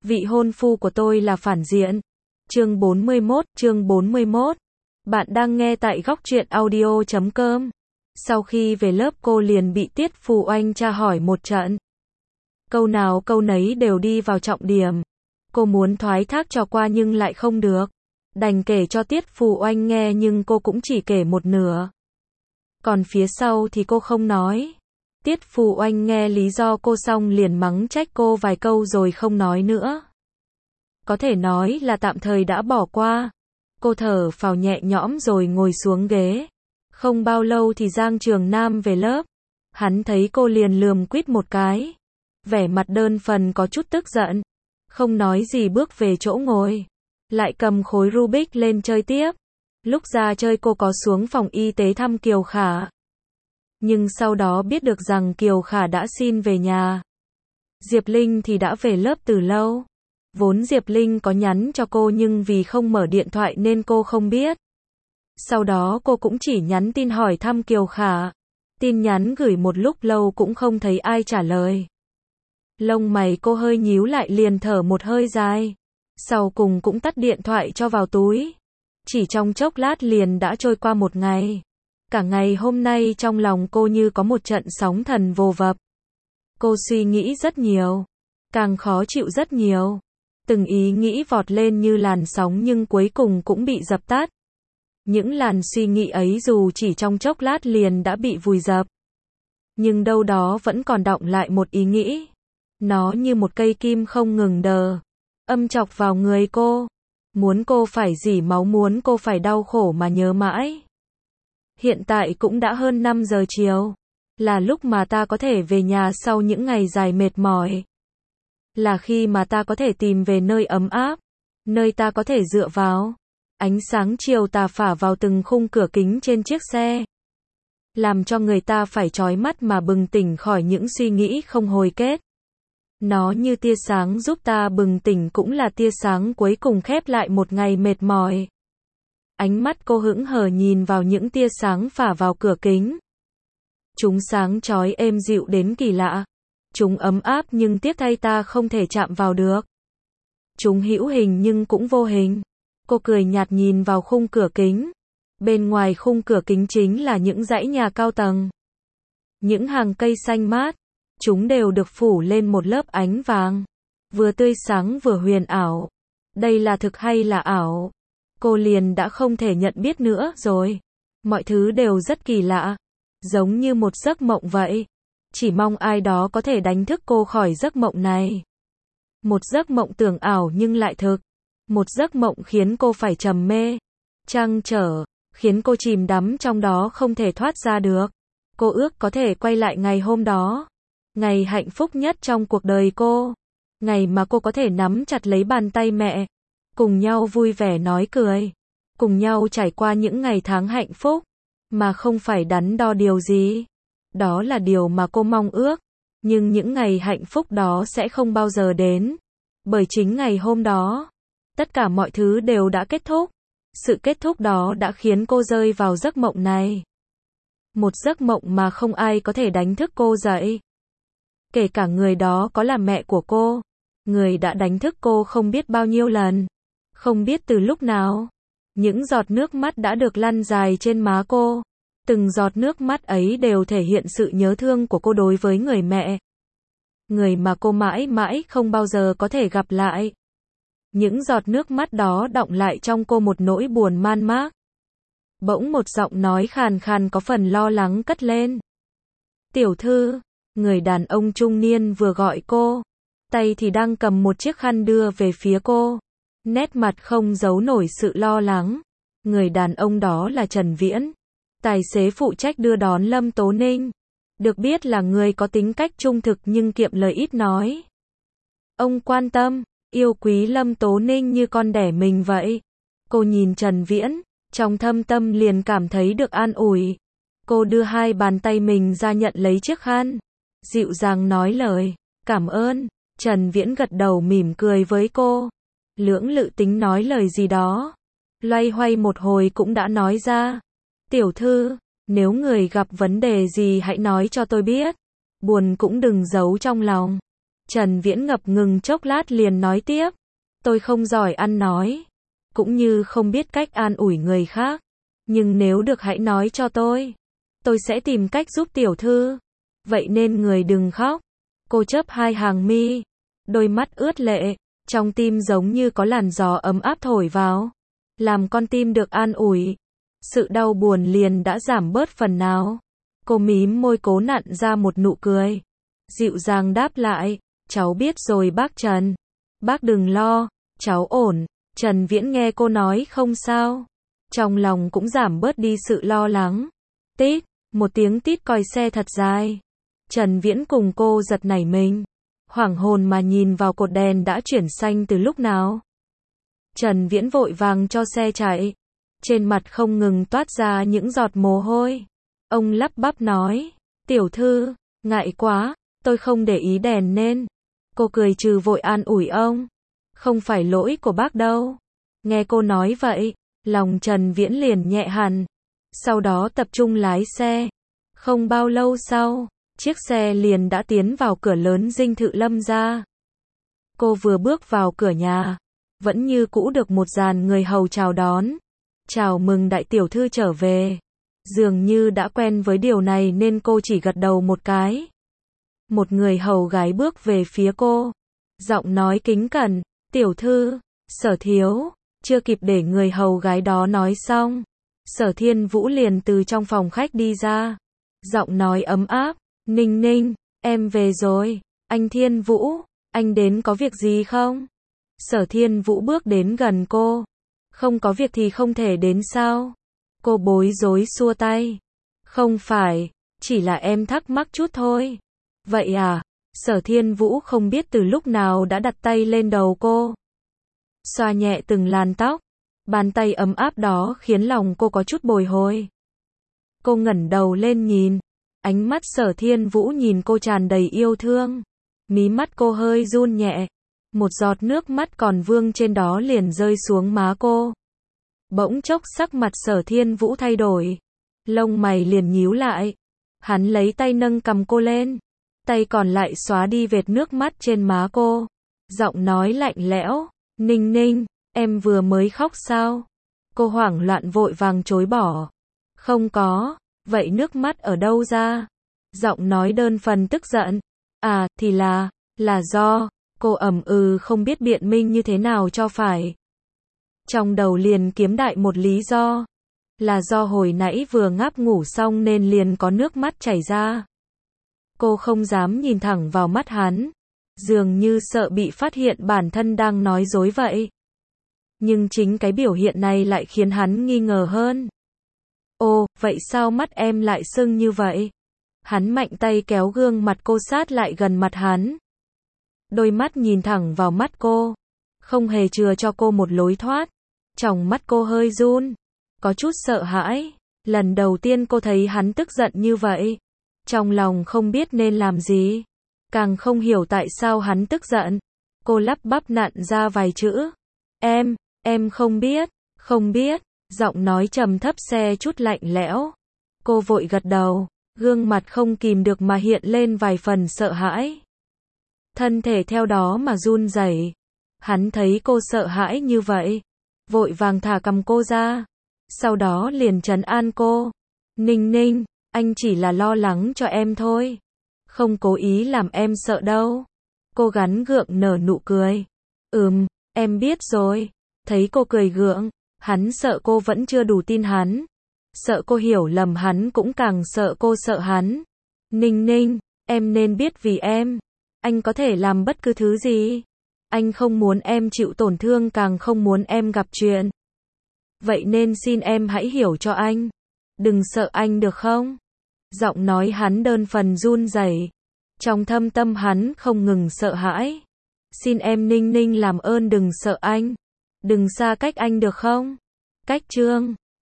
Vị hôn phu của tôi là phản diện. Chương 41. Bạn đang nghe tại góc truyện audio.com. Sau khi về lớp cô liền bị Tiết Phù Oanh tra hỏi một trận. Câu nào câu nấy đều đi vào trọng điểm. Cô muốn thoái thác cho qua nhưng lại không được. Đành kể cho Tiết Phù Oanh nghe nhưng cô cũng chỉ kể một nửa. Còn phía sau thì cô không nói. Tiết Phù Oanh nghe lý do cô xong liền mắng trách cô vài câu rồi không nói nữa. Có thể nói là tạm thời đã bỏ qua. Cô thở phào nhẹ nhõm rồi ngồi xuống ghế. Không bao lâu thì Giang Trường Nam về lớp. Hắn thấy cô liền lườm quýt một cái. Vẻ mặt đơn phần có chút tức giận. Không nói gì bước về chỗ ngồi. Lại cầm khối Rubik lên chơi tiếp. Lúc ra chơi cô có xuống phòng y tế thăm Kiều Khả. Nhưng sau đó biết được rằng Kiều Khả đã xin về nhà. Diệp Linh thì đã về lớp từ lâu. Vốn Diệp Linh có nhắn cho cô nhưng vì không mở điện thoại nên cô không biết. Sau đó cô cũng chỉ nhắn tin hỏi thăm Kiều Khả. Tin nhắn gửi một lúc lâu cũng không thấy ai trả lời. Lông mày cô hơi nhíu lại liền thở một hơi dài. Sau cùng cũng tắt điện thoại cho vào túi. Chỉ trong chốc lát liền đã trôi qua một ngày. Cả ngày hôm nay trong lòng cô như có một trận sóng thần vồ vập. Cô suy nghĩ rất nhiều. Càng khó chịu rất nhiều. Từng ý nghĩ vọt lên như làn sóng nhưng cuối cùng cũng bị dập tắt. Những làn suy nghĩ ấy dù chỉ trong chốc lát liền đã bị vùi dập. Nhưng đâu đó vẫn còn đọng lại một ý nghĩ. Nó như một cây kim không ngừng đờ. Âm chọc vào người cô. Muốn cô phải rỉ máu, muốn cô phải đau khổ mà nhớ mãi. Hiện tại cũng đã hơn 5 giờ chiều. Là lúc mà ta có thể về nhà sau những ngày dài mệt mỏi. Là khi mà ta có thể tìm về nơi ấm áp. Nơi ta có thể dựa vào. Ánh sáng chiều tà phả vào từng khung cửa kính trên chiếc xe. Làm cho người ta phải chói mắt mà bừng tỉnh khỏi những suy nghĩ không hồi kết. Nó như tia sáng giúp ta bừng tỉnh cũng là tia sáng cuối cùng khép lại một ngày mệt mỏi. Ánh mắt cô hững hờ nhìn vào những tia sáng phả vào cửa kính. Chúng sáng chói êm dịu đến kỳ lạ. Chúng ấm áp nhưng tiếc thay ta không thể chạm vào được. Chúng hữu hình nhưng cũng vô hình. Cô cười nhạt nhìn vào khung cửa kính. Bên ngoài khung cửa kính chính là những dãy nhà cao tầng. Những hàng cây xanh mát. Chúng đều được phủ lên một lớp ánh vàng. Vừa tươi sáng vừa huyền ảo. Đây là thực hay là ảo? Cô liền đã không thể nhận biết nữa rồi. Mọi thứ đều rất kỳ lạ. Giống như một giấc mộng vậy. Chỉ mong ai đó có thể đánh thức cô khỏi giấc mộng này. Một giấc mộng tưởng ảo nhưng lại thực. Một giấc mộng khiến cô phải trầm mê, trăn trở, khiến cô chìm đắm trong đó không thể thoát ra được. Cô ước có thể quay lại ngày hôm đó. Ngày hạnh phúc nhất trong cuộc đời cô. Ngày mà cô có thể nắm chặt lấy bàn tay mẹ. Cùng nhau vui vẻ nói cười. Cùng nhau trải qua những ngày tháng hạnh phúc. Mà không phải đắn đo điều gì. Đó là điều mà cô mong ước. Nhưng những ngày hạnh phúc đó sẽ không bao giờ đến. Bởi chính ngày hôm đó. Tất cả mọi thứ đều đã kết thúc. Sự kết thúc đó đã khiến cô rơi vào giấc mộng này. Một giấc mộng mà không ai có thể đánh thức cô dậy. Kể cả người đó có là mẹ của cô. Người đã đánh thức cô không biết bao nhiêu lần. Không biết từ lúc nào. Những giọt nước mắt đã được lăn dài trên má cô. Từng giọt nước mắt ấy đều thể hiện sự nhớ thương của cô đối với người mẹ. Người mà cô mãi mãi không bao giờ có thể gặp lại. Những giọt nước mắt đó đọng lại trong cô một nỗi buồn man mác. Bỗng một giọng nói khàn khàn có phần lo lắng cất lên. Tiểu thư, người đàn ông trung niên vừa gọi cô. Tay thì đang cầm một chiếc khăn đưa về phía cô. Nét mặt không giấu nổi sự lo lắng. Người đàn ông đó là Trần Viễn. Tài xế phụ trách đưa đón Lâm Tố Ninh. Được biết là người có tính cách trung thực nhưng kiệm lời ít nói. Ông quan tâm, yêu quý Lâm Tố Ninh như con đẻ mình vậy. Cô nhìn Trần Viễn, trong thâm tâm liền cảm thấy được an ủi. Cô đưa hai bàn tay mình ra nhận lấy chiếc khăn. Dịu dàng nói lời, cảm ơn. Trần Viễn gật đầu mỉm cười với cô. Lưỡng lự tính nói lời gì đó. Loay hoay một hồi cũng đã nói ra. Tiểu thư, nếu người gặp vấn đề gì hãy nói cho tôi biết. Buồn cũng đừng giấu trong lòng. Trần Viễn ngập ngừng chốc lát liền nói tiếp. Tôi không giỏi ăn nói, cũng như không biết cách an ủi người khác. Nhưng nếu được hãy nói cho tôi sẽ tìm cách giúp tiểu thư. Vậy nên người đừng khóc. Cô chớp hai hàng mi, đôi mắt ướt lệ, trong tim giống như có làn gió ấm áp thổi vào, làm con tim được an ủi. Sự đau buồn liền đã giảm bớt phần nào. Cô mím môi cố nặn ra một nụ cười, dịu dàng đáp lại, cháu biết rồi bác Trần. Bác đừng lo, cháu ổn. Trần Viễn nghe cô nói không sao, trong lòng cũng giảm bớt đi sự lo lắng. Tít, một tiếng tít còi xe thật dài. Trần Viễn cùng cô giật nảy mình, hoảng hồn mà nhìn vào cột đèn đã chuyển xanh từ lúc nào. Trần Viễn vội vàng cho xe chạy, trên mặt không ngừng toát ra những giọt mồ hôi. Ông lắp bắp nói, tiểu thư, ngại quá, tôi không để ý đèn nên. Cô cười trừ vội an ủi ông, không phải lỗi của bác đâu. Nghe cô nói vậy, lòng Trần Viễn liền nhẹ hẳn. Sau đó tập trung lái xe. Không bao lâu sau, chiếc xe liền đã tiến vào cửa lớn dinh thự Lâm gia. Cô vừa bước vào cửa nhà, vẫn như cũ được một dàn người hầu chào đón. Chào mừng đại tiểu thư trở về. Dường như đã quen với điều này nên cô chỉ gật đầu một cái. Một người hầu gái bước về phía cô, giọng nói kính cẩn, tiểu thư, Sở thiếu. Chưa kịp để người hầu gái đó nói xong, Sở Thiên Vũ liền từ trong phòng khách đi ra, giọng nói ấm áp, Ninh Ninh, em về rồi. Anh Thiên Vũ, anh đến có việc gì không? Sở Thiên Vũ bước đến gần cô, không có việc thì không thể đến sao? Cô bối rối xua tay, không phải, chỉ là em thắc mắc chút thôi. Vậy à? Sở Thiên Vũ không biết từ lúc nào đã đặt tay lên đầu cô, xoa nhẹ từng làn tóc. Bàn tay ấm áp đó khiến lòng cô có chút bồi hồi. Cô ngẩng đầu lên nhìn, ánh mắt Sở Thiên Vũ nhìn cô tràn đầy yêu thương. Mí mắt cô hơi run nhẹ, một giọt nước mắt còn vương trên đó liền rơi xuống má cô. Bỗng chốc sắc mặt Sở Thiên Vũ thay đổi, lông mày liền nhíu lại. Hắn lấy tay nâng cằm cô lên, tay còn lại xóa đi vệt nước mắt trên má cô. Giọng nói lạnh lẽo, Ninh Ninh, em vừa mới khóc sao? Cô hoảng loạn vội vàng chối bỏ. Không có, vậy nước mắt ở đâu ra? Giọng nói đơn phần tức giận. À, thì là do, cô ậm ừ không biết biện minh như thế nào cho phải. Trong đầu liền kiếm đại một lý do. Là do hồi nãy vừa ngáp ngủ xong nên liền có nước mắt chảy ra. Cô không dám nhìn thẳng vào mắt hắn, dường như sợ bị phát hiện bản thân đang nói dối vậy. Nhưng chính cái biểu hiện này lại khiến hắn nghi ngờ hơn. Ồ, vậy sao mắt em lại sưng như vậy? Hắn mạnh tay kéo gương mặt cô sát lại gần mặt hắn. Đôi mắt nhìn thẳng vào mắt cô, không hề chừa cho cô một lối thoát. Tròng mắt cô hơi run, có chút sợ hãi. Lần đầu tiên cô thấy hắn tức giận như vậy. Trong lòng không biết nên làm gì, càng không hiểu tại sao hắn tức giận. Cô lắp bắp nặn ra vài chữ. Em không biết, giọng nói trầm thấp xe chút lạnh lẽo. Cô vội gật đầu, gương mặt không kìm được mà hiện lên vài phần sợ hãi. Thân thể theo đó mà run rẩy. Hắn thấy cô sợ hãi như vậy, vội vàng thả cằm cô ra, sau đó liền trấn an cô. Ninh Ninh, anh chỉ là lo lắng cho em thôi, không cố ý làm em sợ đâu. Cô gắng gượng nở nụ cười. Em biết rồi. Thấy cô cười gượng, hắn sợ cô vẫn chưa đủ tin hắn. Sợ cô hiểu lầm hắn cũng càng sợ cô sợ hắn. Ninh Ninh, em nên biết vì em, anh có thể làm bất cứ thứ gì. Anh không muốn em chịu tổn thương, càng không muốn em gặp chuyện. Vậy nên xin em hãy hiểu cho anh. Đừng sợ anh được không? Giọng nói hắn đơn phần run rẩy. Trong thâm tâm hắn không ngừng sợ hãi. Xin em Ninh Ninh làm ơn đừng sợ anh. Đừng xa cách anh được không? Cách chương